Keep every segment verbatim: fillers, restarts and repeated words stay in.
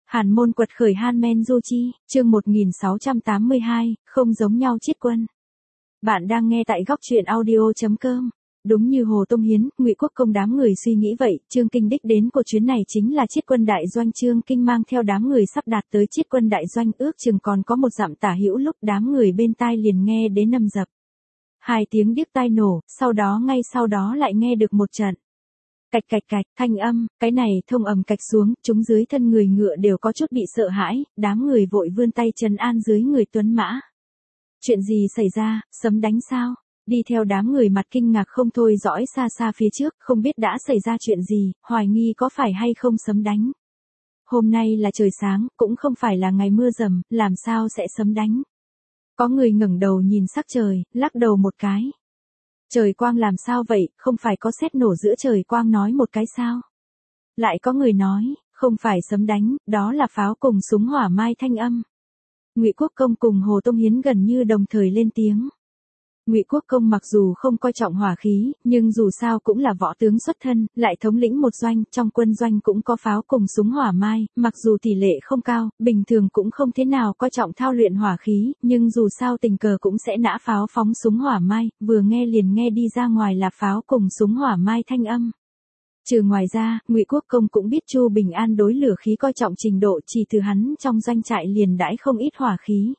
Hàn môn quật khởi Han-men Du Chi, chương một nghìn sáu trăm tám mươi hai, không giống nhau Chiết Quân. Bạn đang nghe tại góc truyện audio chấm com. Đúng như Hồ Tông Hiến, Ngụy Quốc Công đám người suy nghĩ vậy, Trương Kinh đích đến của chuyến này chính là Chiết Quân đại doanh. Trương Kinh mang theo đám người sắp đạt tới Chiết Quân đại doanh, ước chừng còn có một dặm tả hữu lúc đám người bên tai liền nghe đến nầm dập. Hai tiếng điếc tai nổ, sau đó ngay sau đó lại nghe được một trận. Cạch cạch cạch, thanh âm, cái này thông ầm cạch xuống, chúng dưới thân người ngựa đều có chút bị sợ hãi, đám người vội vươn tay trấn an dưới người tuấn mã. Chuyện gì xảy ra, sấm đánh sao? Đi theo đám người mặt kinh ngạc không thôi dõi xa xa phía trước, không biết đã xảy ra chuyện gì, hoài nghi có phải hay không sấm đánh. Hôm nay là trời sáng, cũng không phải là ngày mưa rầm, làm sao sẽ sấm đánh. Có người ngẩng đầu nhìn sắc trời, lắc đầu một cái. Trời quang làm sao vậy, không phải có sét nổ giữa trời quang nói một cái sao? Lại có người nói, không phải sấm đánh, đó là pháo cùng súng hỏa mai thanh âm. Ngụy Quốc Công cùng Hồ Tông Hiến gần như đồng thời lên tiếng. Ngụy Quốc Công mặc dù không coi trọng hỏa khí, nhưng dù sao cũng là võ tướng xuất thân, lại thống lĩnh một doanh, trong quân doanh cũng có pháo cùng súng hỏa mai, mặc dù tỷ lệ không cao, bình thường cũng không thế nào coi trọng thao luyện hỏa khí, nhưng dù sao tình cờ cũng sẽ nã pháo phóng súng hỏa mai, vừa nghe liền nghe đi ra ngoài là pháo cùng súng hỏa mai thanh âm. Trừ ngoài ra, Ngụy Quốc Công cũng biết Chu Bình An đối lửa khí coi trọng trình độ, chỉ từ hắn trong doanh trại liền đãi không ít hỏa khí.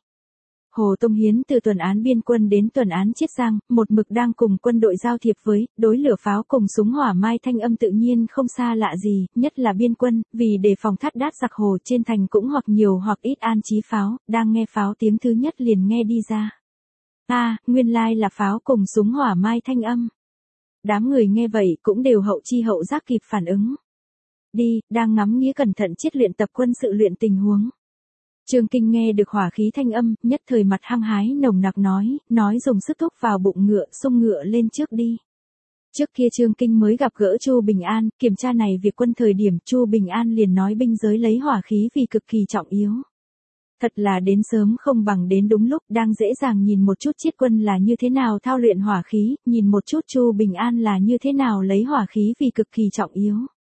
Hồ Tông Hiến từ tuần án biên quân đến tuần án Chiết Giang, một mực đang cùng quân đội giao thiệp với, đối lửa pháo cùng súng hỏa mai thanh âm tự nhiên không xa lạ gì, nhất là biên quân, vì đề phòng thắt đát giặc hồ trên thành cũng hoặc nhiều hoặc ít an trí pháo, đang nghe pháo tiếng thứ nhất liền nghe đi ra. A, à, nguyên lai là pháo cùng súng hỏa mai thanh âm. Đám người nghe vậy cũng đều hậu chi hậu giác kịp phản ứng. Đi, đang ngắm nghía cẩn thận chiết luyện tập quân sự luyện tình huống. Trương Kinh nghe được hỏa khí thanh âm, nhất thời mặt hăng hái nồng nặc nói, nói dùng sức thúc vào bụng ngựa, xông ngựa lên trước đi. Trước kia Trương Kinh mới gặp gỡ Chu Bình An, kiểm tra này việc quân thời điểm Chu Bình An liền nói binh giới lấy hỏa khí vì cực kỳ trọng yếu. Thật là đến sớm không bằng đến đúng lúc, đang dễ dàng nhìn một chút Chiết Quân là như thế nào thao luyện hỏa khí, nhìn một chút Chu Bình An là như thế nào lấy hỏa khí vì cực kỳ trọng yếu.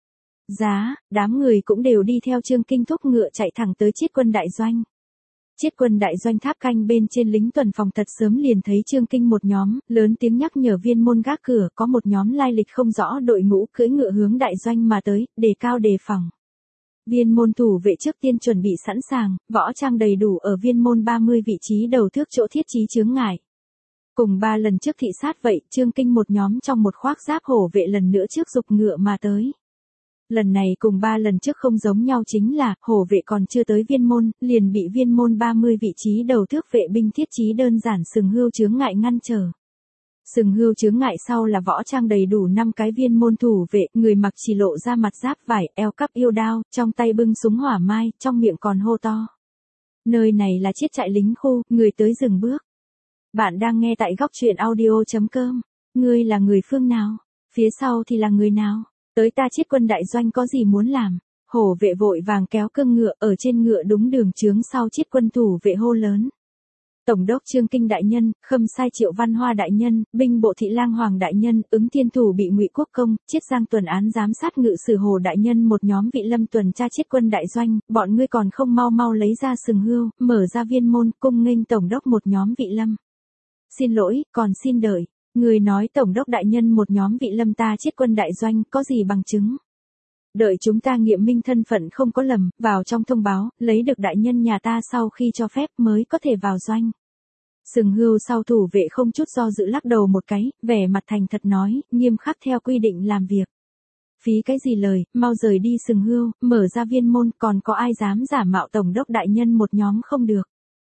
Giá, đám người cũng đều đi theo Trương Kinh thúc ngựa chạy thẳng tới Chiết Quân đại doanh. Chiết Quân đại doanh tháp canh bên trên lính tuần phòng thật sớm liền thấy Trương Kinh một nhóm, lớn tiếng nhắc nhở viên môn gác cửa, có một nhóm lai lịch không rõ đội ngũ cưỡi ngựa hướng đại doanh mà tới, đề cao đề phòng. Viên môn thủ vệ trước tiên chuẩn bị sẵn sàng, võ trang đầy đủ ở viên môn ba mươi vị trí đầu thước chỗ thiết trí chướng ngại. Cùng ba lần trước thị sát vậy, Trương Kinh một nhóm trong một khoác giáp hổ vệ lần nữa trước dục ngựa mà tới. Lần này cùng ba lần trước không giống nhau chính là, hổ vệ còn chưa tới viên môn, liền bị viên môn ba mươi vị trí đầu thước vệ binh thiết trí đơn giản sừng hươu chướng ngại ngăn trở. Sừng hươu chướng ngại sau là võ trang đầy đủ năm cái viên môn thủ vệ, người mặc chỉ lộ ra mặt giáp vải, eo cắp yêu đao, trong tay bưng súng hỏa mai, trong miệng còn hô to. Nơi này là chiết trại lính khu, người tới dừng bước. Bạn đang nghe tại góc truyện audio chấm com. Ngươi là người phương nào? Phía sau thì là người nào? Tới ta Chiết Quân đại doanh có gì muốn làm? Hổ vệ vội vàng kéo cương ngựa, ở trên ngựa đúng đường chướng sau Chiết Quân thủ vệ hô lớn. Tổng đốc Trương Kinh đại nhân, Khâm sai Triệu Văn Hoa đại nhân, binh bộ thị lang Hoàng đại nhân, ứng thiên thủ bị Ngụy Quốc Công, Chiết Giang tuần án giám sát ngự sử Hồ đại nhân một nhóm vị lâm tuần tra Chiết Quân đại doanh, bọn ngươi còn không mau mau lấy ra sừng hươu, mở ra viên môn, cung nghênh tổng đốc một nhóm vị lâm. Xin lỗi, còn xin đợi. Người nói tổng đốc đại nhân một nhóm vị lâm ta Chiết Quân đại doanh, có gì bằng chứng? Đợi chúng ta nghiệm minh thân phận không có lầm, vào trong thông báo, lấy được đại nhân nhà ta sau khi cho phép mới có thể vào doanh. Sừng hươu sau thủ vệ không chút do dự lắc đầu một cái, vẻ mặt thành thật nói, nghiêm khắc theo quy định làm việc. Phí cái gì lời, mau rời đi sừng hươu, mở ra viên môn, còn có ai dám giả mạo tổng đốc đại nhân một nhóm không được.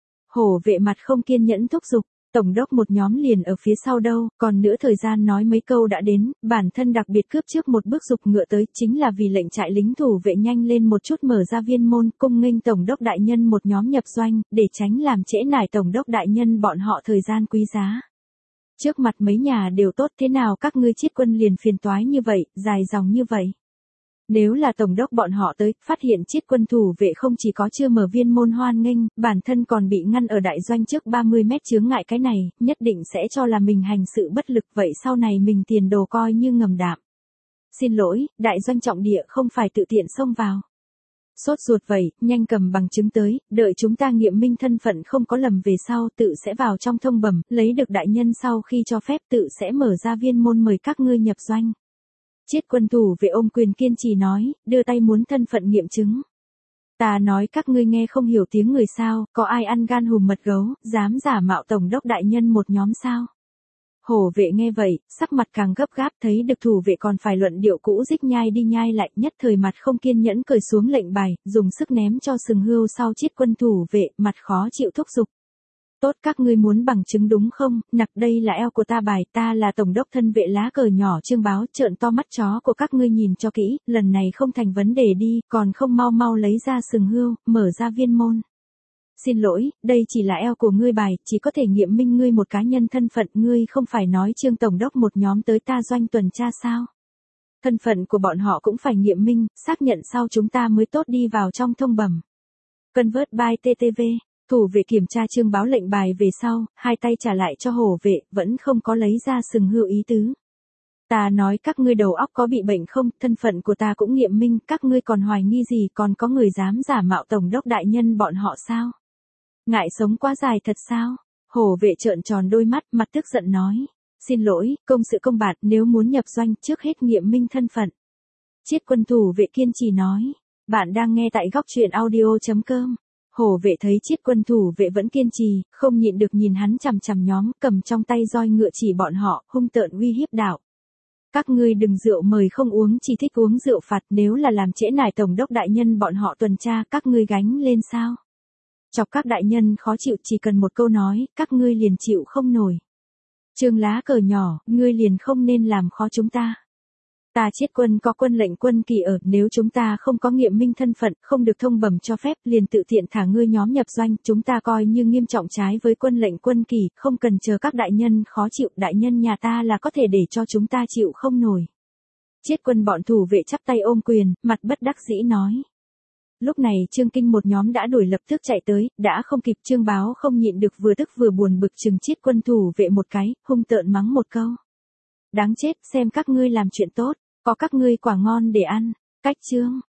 Hổ vệ mặt không kiên nhẫn thúc giục. Tổng đốc một nhóm liền ở phía sau đâu, còn nữa thời gian nói mấy câu đã đến, bản thân đặc biệt cướp trước một bước dục ngựa tới, chính là vì lệnh trại lính thủ vệ nhanh lên một chút mở ra viên môn, cung nghênh tổng đốc đại nhân một nhóm nhập doanh, để tránh làm trễ nải tổng đốc đại nhân bọn họ thời gian quý giá. Trước mặt mấy nhà đều tốt, thế nào các ngươi Chiết Quân liền phiền toái như vậy, dài dòng như vậy. Nếu là tổng đốc bọn họ tới, phát hiện Chiết Quân thủ vệ không chỉ có chưa mở viên môn hoan nghênh, bản thân còn bị ngăn ở đại doanh trước ba mươi mét chướng ngại cái này, nhất định sẽ cho là mình hành sự bất lực, vậy sau này mình tiền đồ coi như ngầm đạm. Xin lỗi, đại doanh trọng địa không phải tự tiện xông vào. Sốt ruột vậy, nhanh cầm bằng chứng tới, đợi chúng ta nghiệm minh thân phận không có lầm về sau tự sẽ vào trong thông bẩm, lấy được đại nhân sau khi cho phép tự sẽ mở ra viên môn mời các ngươi nhập doanh. Chiết Quân thủ vệ ôm quyền kiên trì nói, đưa tay muốn thân phận nghiệm chứng. Ta nói các ngươi nghe không hiểu tiếng người sao, có ai ăn gan hùm mật gấu, dám giả mạo tổng đốc đại nhân một nhóm sao? Hổ vệ nghe vậy, sắc mặt càng gấp gáp, thấy được thủ vệ còn phải luận điệu cũ dích nhai đi nhai lại, nhất thời mặt không kiên nhẫn cởi xuống lệnh bài, dùng sức ném cho sừng hươu sau Chiết Quân thủ vệ, mặt khó chịu thúc giục. Tốt, các ngươi muốn bằng chứng đúng không? Nặc, đây là eo của ta bài, ta là tổng đốc thân vệ lá cờ nhỏ Trương Báo, trợn to mắt chó của các ngươi nhìn cho kỹ, lần này không thành vấn đề đi, còn không mau mau lấy ra sừng hươu, mở ra viên môn. Xin lỗi, đây chỉ là eo của ngươi bài, chỉ có thể nghiệm minh ngươi một cá nhân thân phận, ngươi không phải nói Trương tổng đốc một nhóm tới ta doanh tuần tra sao? Thân phận của bọn họ cũng phải nghiệm minh, xác nhận sau chúng ta mới tốt đi vào trong thông bẩm. Convert by tê tê vê. Thủ vệ kiểm tra Trương Báo lệnh bài về sau, hai tay trả lại cho hổ vệ, vẫn không có lấy ra sừng hươu ý tứ. Ta nói các ngươi đầu óc có bị bệnh không, thân phận của ta cũng nghiệm minh, các ngươi còn hoài nghi gì, còn có người dám giả mạo tổng đốc đại nhân bọn họ sao? Ngại sống quá dài thật sao? Hổ vệ trợn tròn đôi mắt, mặt tức giận nói. Xin lỗi, công sự công bạt, nếu muốn nhập doanh trước hết nghiệm minh thân phận. Chiết Quân thủ vệ kiên trì nói. Bạn đang nghe tại góc truyện audio chấm com. Hổ vệ thấy Chiết Quân thủ vệ vẫn kiên trì, không nhịn được nhìn hắn chằm chằm nhóm, cầm trong tay roi ngựa chỉ bọn họ, hung tợn uy hiếp đạo. Các ngươi đừng rượu mời không uống, chỉ thích uống rượu phạt, nếu là làm trễ nải tổng đốc đại nhân bọn họ tuần tra, các ngươi gánh lên sao? Chọc các đại nhân khó chịu, chỉ cần một câu nói, các ngươi liền chịu không nổi. Trương lá cờ nhỏ, ngươi liền không nên làm khó chúng ta. Ta Chiết Quân có quân lệnh quân kỳ ở, nếu chúng ta không có nghiệm minh thân phận, không được thông bẩm cho phép, liền tự tiện thả ngươi nhóm nhập doanh, chúng ta coi như nghiêm trọng trái với quân lệnh quân kỳ, không cần chờ các đại nhân khó chịu, đại nhân nhà ta là có thể để cho chúng ta chịu không nổi. Chiết Quân bọn thủ vệ chắp tay ôm quyền, mặt bất đắc dĩ nói. Lúc này Trương Kinh một nhóm đã đuổi lập tức chạy tới, đã không kịp, Trương Báo không nhịn được vừa tức vừa buồn bực chừng Chiết Quân thủ vệ một cái, hung tợn mắng một câu. Đáng chết, xem các ngươi làm chuyện tốt, có các ngươi quả ngon để ăn. Cách chương